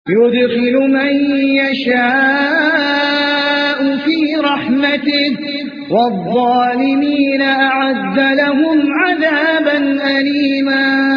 يدخل من يشاء في رحمته والظالمين أعد لهم عذابا أليما.